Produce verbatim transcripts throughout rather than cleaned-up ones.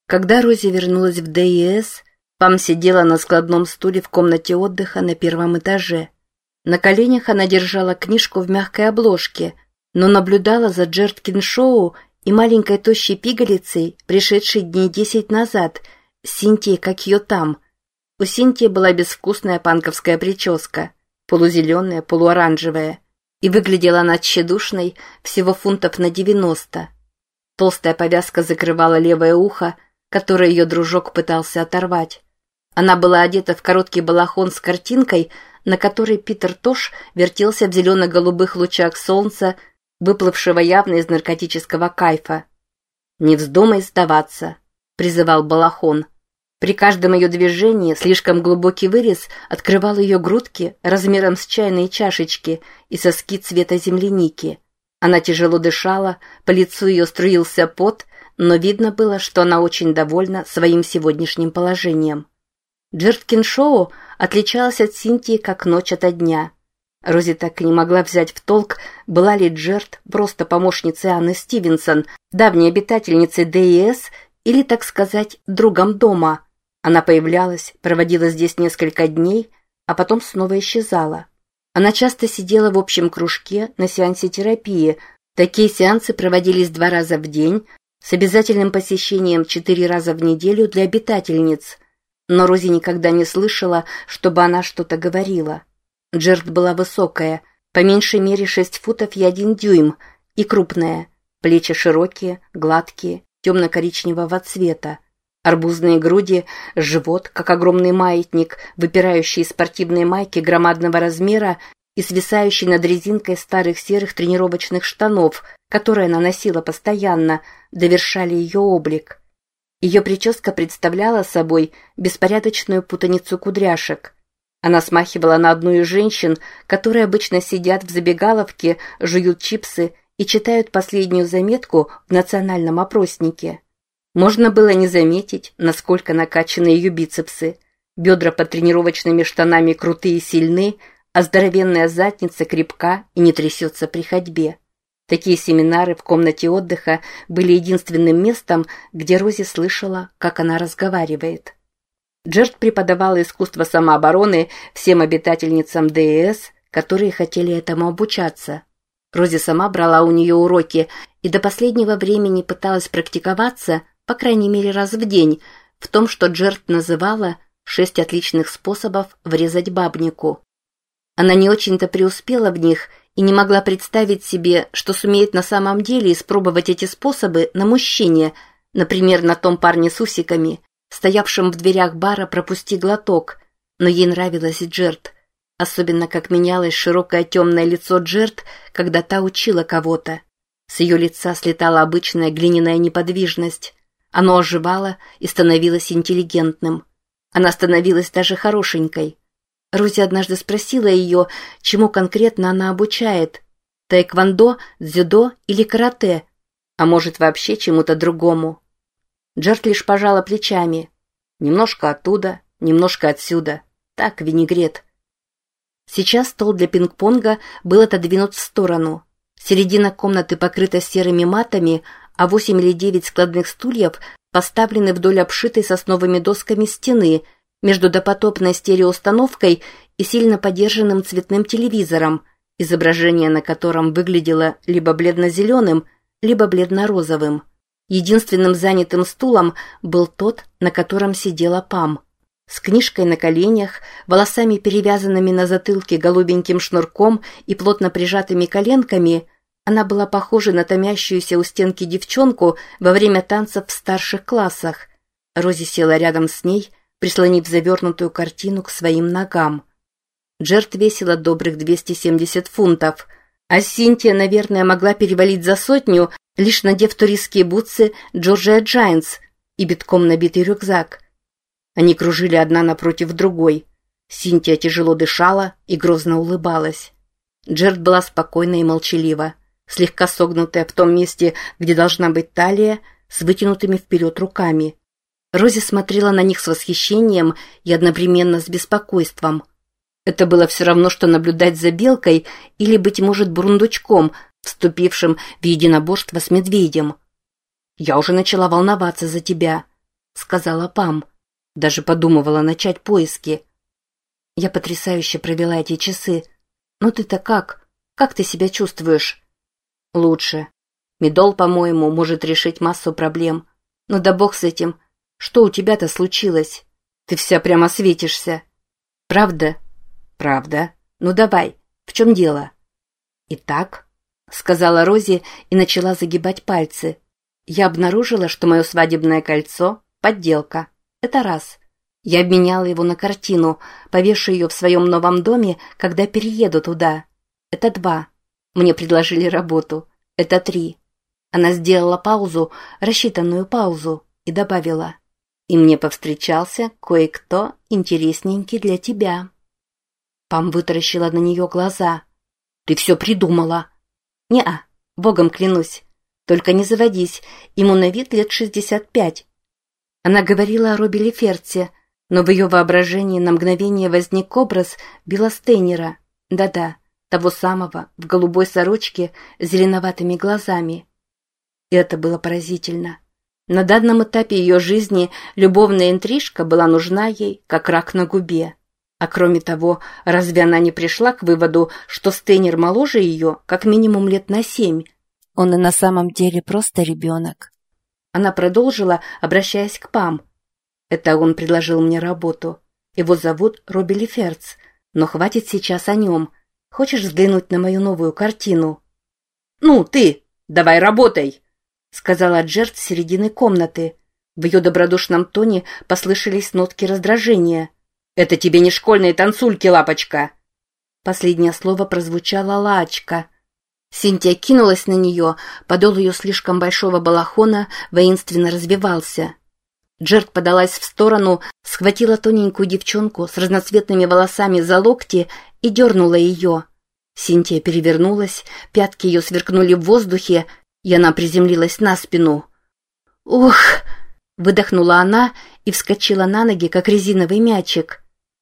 Когда Рози вернулась в Дэ И Эс, Пам сидела на складном стуле в комнате отдыха на первом этаже. На коленях она держала книжку в мягкой обложке, но наблюдала за Джерд Киншоу и маленькой тощей пигалицей, пришедшей дней десять назад, Синтией как ее там. У Синтии была безвкусная панковская прическа, полузеленая, полуоранжевая, и выглядела она тщедушной, всего фунтов на девяносто. Толстая повязка закрывала левое ухо, которое ее дружок пытался оторвать. Она была одета в короткий балахон с картинкой, на которой Питер Тош вертелся в зелено-голубых лучах солнца, выплывшего явно из наркотического кайфа. «Не вздумай сдаваться», — призывал балахон. При каждом ее движении слишком глубокий вырез открывал ее грудки размером с чайные чашечки и соски цвета земляники. Она тяжело дышала, по лицу ее струился пот, но видно было, что она очень довольна своим сегодняшним положением. Джерд Киншоу отличалась от Синтии как ночь ото дня. Рози так и не могла взять в толк, была ли Джерд просто помощницей Анны Стивенсон, давней обитательницей Дэ И Эс, или, так сказать, другом дома. Она появлялась, проводила здесь несколько дней, а потом снова исчезала. Она часто сидела в общем кружке на сеансе терапии. Такие сеансы проводились два раза в день, с обязательным посещением четыре раза в неделю для обитательниц. Но Рози никогда не слышала, чтобы она что-то говорила. Джерд была высокая, по меньшей мере шесть футов и один дюйм, и крупная, плечи широкие, гладкие, темно-коричневого цвета. Арбузные груди, живот, как огромный маятник, выпирающий из спортивной майки громадного размера и свисающий над резинкой старых серых тренировочных штанов, которые она носила постоянно, довершали ее облик. Ее прическа представляла собой беспорядочную путаницу кудряшек. Она смахивала на одну из женщин, которые обычно сидят в забегаловке, жуют чипсы и читают последнюю заметку в национальном опроснике. Можно было не заметить, насколько накачаны ее бицепсы. Бедра под тренировочными штанами крутые и сильны, а здоровенная задница крепка и не трясется при ходьбе. Такие семинары в комнате отдыха были единственным местом, где Рози слышала, как она разговаривает. Джерд преподавала искусство самообороны всем обитательницам Дэ И Эс, которые хотели этому обучаться. Рози сама брала у нее уроки и до последнего времени пыталась практиковаться, по крайней мере раз в день, в том, что Джерд называла «шесть отличных способов врезать бабнику». Она не очень-то преуспела в них и не могла представить себе, что сумеет на самом деле испробовать эти способы на мужчине, например, на том парне с усиками, стоявшем в дверях бара «Пропусти глоток», но ей нравилась Джерд, особенно как менялось широкое темное лицо Джерд, когда та учила кого-то. С ее лица слетала обычная глиняная неподвижность. Оно оживало и становилось интеллигентным. Она становилась даже хорошенькой. Рози однажды спросила ее, чему конкретно она обучает – таэквондо, дзюдо или карате, а может вообще чему-то другому. Джерд лишь пожала плечами. Немножко оттуда, немножко отсюда. Так, винегрет. Сейчас стол для пинг-понга был отодвинут в сторону. Середина комнаты покрыта серыми матами, а восемь или девять складных стульев поставлены вдоль обшитой сосновыми досками стены между допотопной стереоустановкой и сильно подержанным цветным телевизором, изображение на котором выглядело либо бледно-зеленым, либо бледно-розовым. Единственным занятым стулом был тот, на котором сидела Пам. С книжкой на коленях, волосами перевязанными на затылке голубеньким шнурком и плотно прижатыми коленками, она была похожа на томящуюся у стенки девчонку во время танцев в старших классах. Рози села рядом с ней, прислонив завернутую картину к своим ногам. Джерд весила добрых двести семьдесят фунтов, а Синтия, наверное, могла перевалить за сотню, лишь надев туристские бутсы Джорджия Джайнс и битком набитый рюкзак. Они кружили одна напротив другой. Синтия тяжело дышала и грозно улыбалась. Джерд была спокойна и молчалива, слегка согнутая в том месте, где должна быть талия, с вытянутыми вперед руками. Рози смотрела на них с восхищением и одновременно с беспокойством. Это было все равно, что наблюдать за белкой или, быть может, бурундучком, вступившим в единоборство с медведем. «Я уже начала волноваться за тебя», — сказала Пам. Даже подумывала начать поиски. Я потрясающе провела эти часы. Ну ты-то как? Как ты себя чувствуешь? Лучше. Медол, по-моему, может решить массу проблем. Ну да бог с этим. Что у тебя-то случилось? Ты вся прямо светишься. Правда? Правда. Ну давай, в чем дело? Итак, сказала Рози и начала загибать пальцы. Я обнаружила, что мое свадебное кольцо — подделка. Это раз. Я обменяла его на картину, повешу ее в своем новом доме, когда перееду туда. Это два. Мне предложили работу. Это три. Она сделала паузу, рассчитанную паузу, и добавила: и мне повстречался кое-кто интересненький для тебя. Пам вытаращила на нее глаза. Ты все придумала? Не-а, богом клянусь. Только не заводись, ему на вид лет шестьдесят пять. Она говорила о Робби Леферте, но в ее воображении на мгновение возник образ Билла Стейнера. Да-да, того самого, в голубой сорочке с зеленоватыми глазами. И это было поразительно. На данном этапе ее жизни любовная интрижка была нужна ей, как рак на губе. А кроме того, разве она не пришла к выводу, что Стейнер моложе ее как минимум лет на семь? Он и на самом деле просто ребенок. Она продолжила, обращаясь к Пам. Это он предложил мне работу. Его зовут Робби Леферц, но хватит сейчас о нем. Хочешь взглянуть на мою новую картину? Ну, ты, давай работай, сказала Джерд с середины комнаты. В ее добродушном тоне послышались нотки раздражения. Это тебе не школьные танцульки, лапочка. Последнее слово прозвучало лаочка. Синтия кинулась на нее, подол ее слишком большого балахона воинственно развивался. Джерд подалась в сторону, схватила тоненькую девчонку с разноцветными волосами за локти и дернула ее. Синтия перевернулась, пятки ее сверкнули в воздухе, и она приземлилась на спину. «Ух!» — выдохнула она и вскочила на ноги, как резиновый мячик.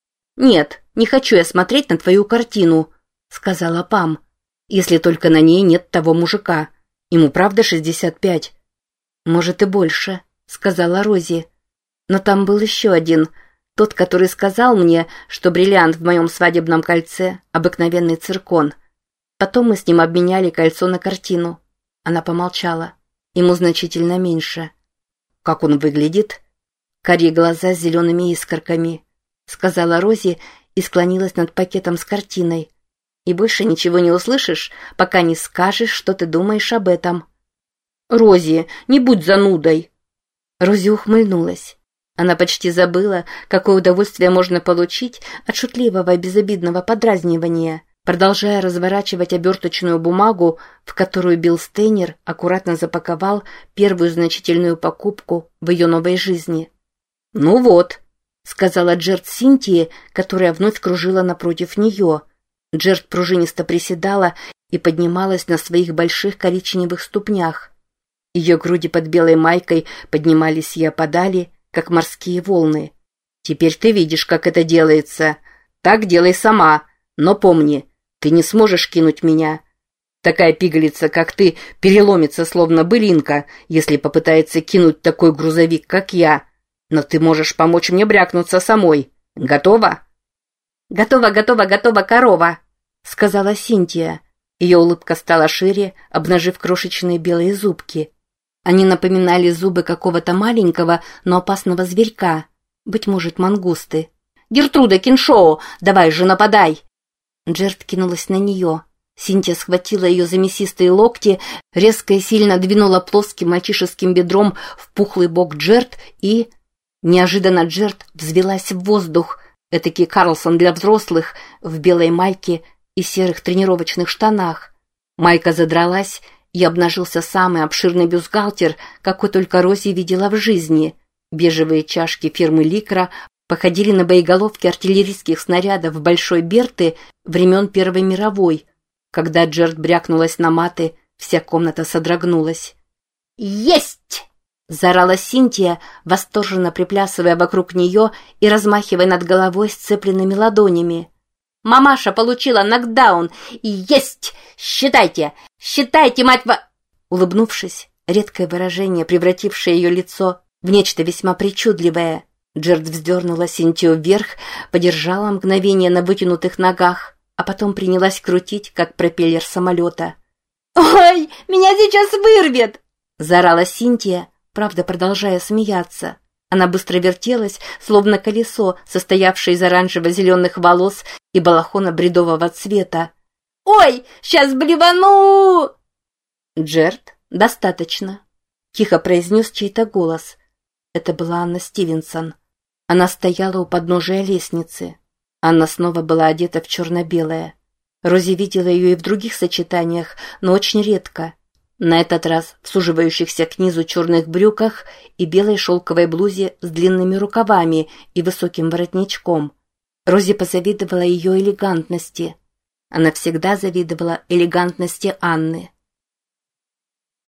«Нет, не хочу я смотреть на твою картину», — сказала Пам. «Если только на ней нет того мужика. Ему правда шестьдесят пять?» «Может, и больше», — сказала Рози. «Но там был еще один, тот, который сказал мне, что бриллиант в моем свадебном кольце — обыкновенный циркон. Потом мы с ним обменяли кольцо на картину». Она помолчала. «Ему значительно меньше». «Как он выглядит?» «Карие глаза с зелеными искорками», — сказала Рози и склонилась над пакетом с картиной. «И больше ничего не услышишь, пока не скажешь, что ты думаешь об этом». «Рози, не будь занудой!» Рози ухмыльнулась. Она почти забыла, какое удовольствие можно получить от шутливого и безобидного подразнивания, продолжая разворачивать оберточную бумагу, в которую Билл Стейнер аккуратно запаковал первую значительную покупку в ее новой жизни. «Ну вот», — сказала Джерд Синтии, которая вновь кружила напротив нее. Джерд пружинисто приседала и поднималась на своих больших коричневых ступнях. Ее груди под белой майкой поднимались и опадали, как морские волны. «Теперь ты видишь, как это делается. Так делай сама, но помни, ты не сможешь кинуть меня. Такая пигалица, как ты, переломится, словно былинка, если попытается кинуть такой грузовик, как я. Но ты можешь помочь мне брякнуться самой. Готова?» «Готова, готова, готова, корова!» — сказала Синтия. Ее улыбка стала шире, обнажив крошечные белые зубки. Они напоминали зубы какого-то маленького, но опасного зверька. Быть может, мангусты. «Гертруда Киншоу, давай же нападай!» Джерд кинулась на нее. Синтия схватила ее за мясистые локти, резко и сильно двинула плоским мальчишеским бедром в пухлый бок Джерд и... Неожиданно Джерд взвелась в воздух, этакий Карлсон для взрослых, в белой майке и серых тренировочных штанах. Майка задралась, и обнажился самый обширный бюстгальтер, какой только Рози видела в жизни. Бежевые чашки фирмы Ликра походили на боеголовки артиллерийских снарядов Большой Берты времен Первой мировой. Когда Джерд брякнулась на маты, вся комната содрогнулась. «Есть!» — заорала Синтия, восторженно приплясывая вокруг нее и размахивая над головой сцепленными ладонями. «Мамаша получила нокдаун! Есть! Считайте! Считайте, мать во...» Улыбнувшись, редкое выражение, превратившее ее лицо в нечто весьма причудливое. Джерд вздернула Синтию вверх, подержала мгновение на вытянутых ногах, а потом принялась крутить, как пропеллер самолета. «Ой, меня сейчас вырвет!» – заорала Синтия, правда, продолжая смеяться. Она быстро вертелась, словно колесо, состоявшее из оранжево-зеленых волос и балахона бредового цвета. «Ой, сейчас блевану!» «Джерд, достаточно», — тихо произнес чей-то голос. Это была Анна Стивенсон. Она стояла у подножия лестницы. Анна снова была одета в черно-белое. Рози видела ее и в других сочетаниях, но очень редко. На этот раз в суживающихся к низу черных брюках и белой шелковой блузе с длинными рукавами и высоким воротничком. Рози позавидовала ее элегантности. Она всегда завидовала элегантности Анны.